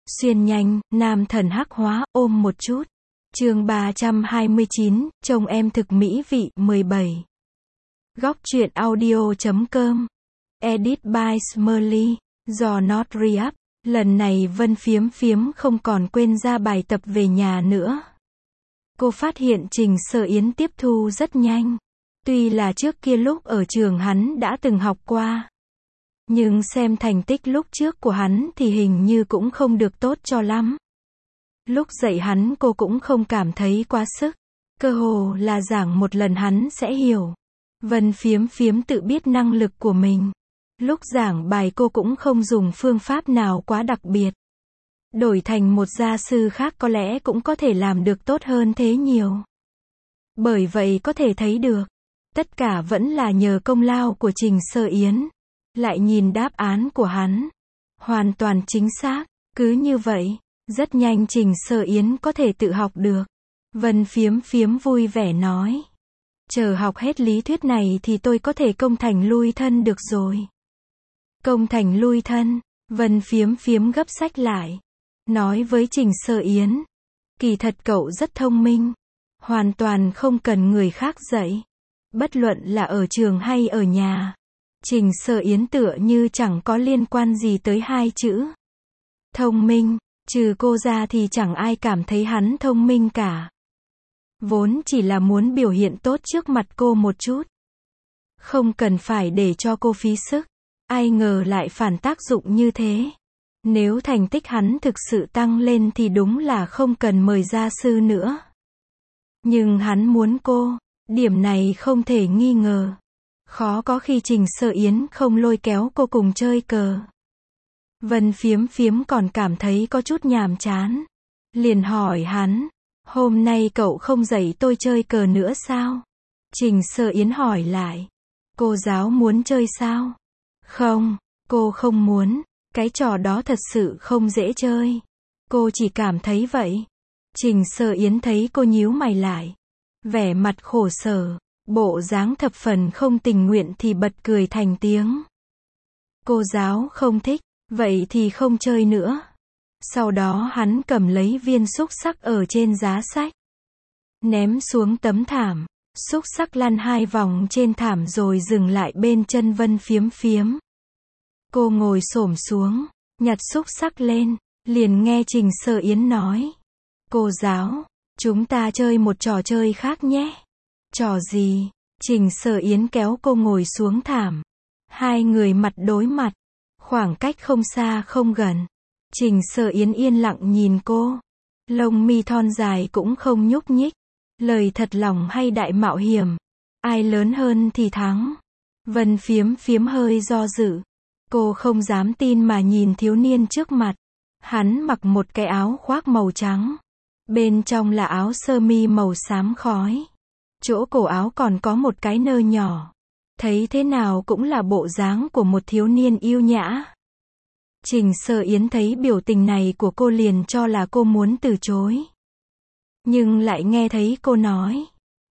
Xuyên nhanh, nam thần hắc hóa, ôm một chút. Chương 329, chồng em thực mỹ vị, 17. Góc truyện audio.com. Edit by Smurly. Do Not Re-up. Lần này Vân Phiếm Phiếm không còn quên ra bài tập về nhà nữa. Cô phát hiện Trình Sở Yến tiếp thu rất nhanh. Tuy là trước kia lúc ở trường hắn đã từng học qua. Nhưng xem thành tích lúc trước của hắn thì hình như cũng không được tốt cho lắm. Lúc dạy hắn cô cũng không cảm thấy quá sức. Cơ hồ là giảng một lần hắn sẽ hiểu. Vân Phiếm Phiếm tự biết năng lực của mình. Lúc giảng bài cô cũng không dùng phương pháp nào quá đặc biệt. Đổi thành một gia sư khác có lẽ cũng có thể làm được tốt hơn thế nhiều. Bởi vậy có thể thấy được, tất cả vẫn là nhờ công lao của Trình Sở Yến. Lại nhìn đáp án của hắn. Hoàn toàn chính xác. Cứ như vậy, rất nhanh Trình Sở Yến có thể tự học được. Vân Phiếm Phiếm vui vẻ nói. Chờ học hết lý thuyết này thì tôi có thể công thành lui thân được rồi. Công thành lui thân, Vân Phiếm Phiếm gấp sách lại. Nói với Trình Sở Yến. Kỳ thật cậu rất thông minh. Hoàn toàn không cần người khác dạy. Bất luận là ở trường hay ở nhà. Trình Sở Yến tựa như chẳng có liên quan gì tới hai chữ. Thông minh, trừ cô ra thì chẳng ai cảm thấy hắn thông minh cả. Vốn chỉ là muốn biểu hiện tốt trước mặt cô một chút. Không cần phải để cho cô phí sức. Ai ngờ lại phản tác dụng như thế. Nếu thành tích hắn thực sự tăng lên thì đúng là không cần mời gia sư nữa. Nhưng hắn muốn cô, điểm này không thể nghi ngờ. Khó có khi Trình Sở Yến không lôi kéo cô cùng chơi cờ. Vân Phiếm Phiếm còn cảm thấy có chút nhàm chán. Liền hỏi hắn, hôm nay cậu không dạy tôi chơi cờ nữa sao? Trình Sở Yến hỏi lại, cô giáo muốn chơi sao? Không, cô không muốn, cái trò đó thật sự không dễ chơi. Cô chỉ cảm thấy vậy. Trình Sở Yến thấy cô nhíu mày lại. Vẻ mặt khổ sở. Bộ dáng thập phần không tình nguyện thì bật cười thành tiếng. Cô giáo không thích, vậy thì không chơi nữa. Sau đó hắn cầm lấy viên xúc xắc ở trên giá sách. Ném xuống tấm thảm. Xúc xắc lăn 2 vòng trên thảm rồi dừng lại bên chân Vân Phiếm Phiếm. Cô ngồi xổm xuống, nhặt xúc xắc lên, liền nghe Trình Sở Yến nói. Cô giáo, chúng ta chơi một trò chơi khác nhé. Trò gì? Trình Sở Yến kéo cô ngồi xuống thảm. Hai người mặt đối mặt. Khoảng cách không xa không gần. Trình Sở Yến yên lặng nhìn cô. Lông mi thon dài cũng không nhúc nhích. Lời thật lòng hay đại mạo hiểm? Ai lớn hơn thì thắng. Vân Phiếm Phiếm hơi do dự. Cô không dám tin mà nhìn thiếu niên trước mặt. Hắn mặc một cái áo khoác màu trắng. Bên trong là áo sơ mi màu xám khói. Chỗ cổ áo còn có một cái nơ nhỏ. Thấy thế nào cũng là bộ dáng của một thiếu niên yêu nhã. Trình Sở Yến thấy biểu tình này của cô liền cho là cô muốn từ chối. Nhưng lại nghe thấy cô nói.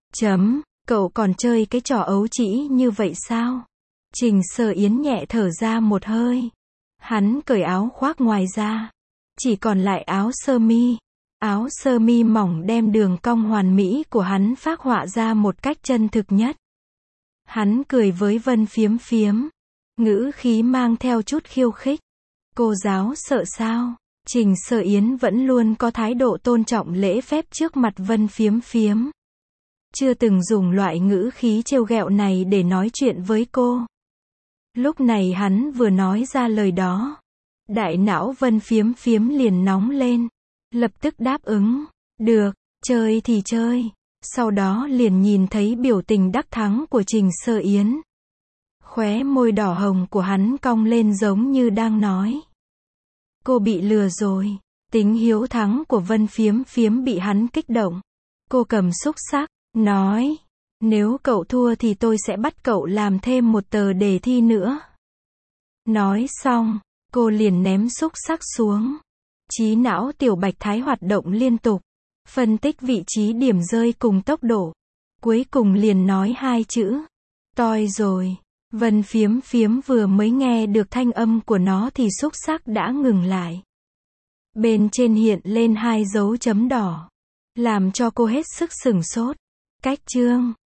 Cậu còn chơi cái trò ấu trĩ như vậy sao? Trình Sở Yến nhẹ thở ra một hơi. Hắn cởi áo khoác ngoài ra. Chỉ còn lại áo sơ mi. Áo sơ mi mỏng đem đường cong hoàn mỹ của hắn phác họa ra một cách chân thực nhất. Hắn cười với Vân Phiếm Phiếm. Ngữ khí mang theo chút khiêu khích. Cô giáo sợ sao? Trình Sở Yến vẫn luôn có thái độ tôn trọng lễ phép trước mặt Vân Phiếm Phiếm. Chưa từng dùng loại ngữ khí trêu ghẹo này để nói chuyện với cô. Lúc này hắn vừa nói ra lời đó. Đại não Vân Phiếm Phiếm liền nóng lên. Lập tức đáp ứng. Được, chơi thì chơi. Sau đó liền nhìn thấy biểu tình đắc thắng của Trình Sở Yến. Khóe môi đỏ hồng của hắn cong lên giống như đang nói. Cô bị lừa rồi. Tính hiếu thắng của Vân Phiếm Phiếm bị hắn kích động. Cô cầm xúc xắc, nói. Nếu cậu thua thì tôi sẽ bắt cậu làm thêm một tờ đề thi nữa. Nói xong, cô liền ném xúc xắc xuống. Trí não tiểu bạch thái hoạt động liên tục. Phân tích vị trí điểm rơi cùng tốc độ. Cuối cùng liền nói 2 chữ. Toi rồi. Vân Phiếm Phiếm vừa mới nghe được thanh âm của nó thì xúc xắc đã ngừng lại. Bên trên hiện lên 2 dấu chấm đỏ, làm cho cô hết sức sửng sốt. Cách chương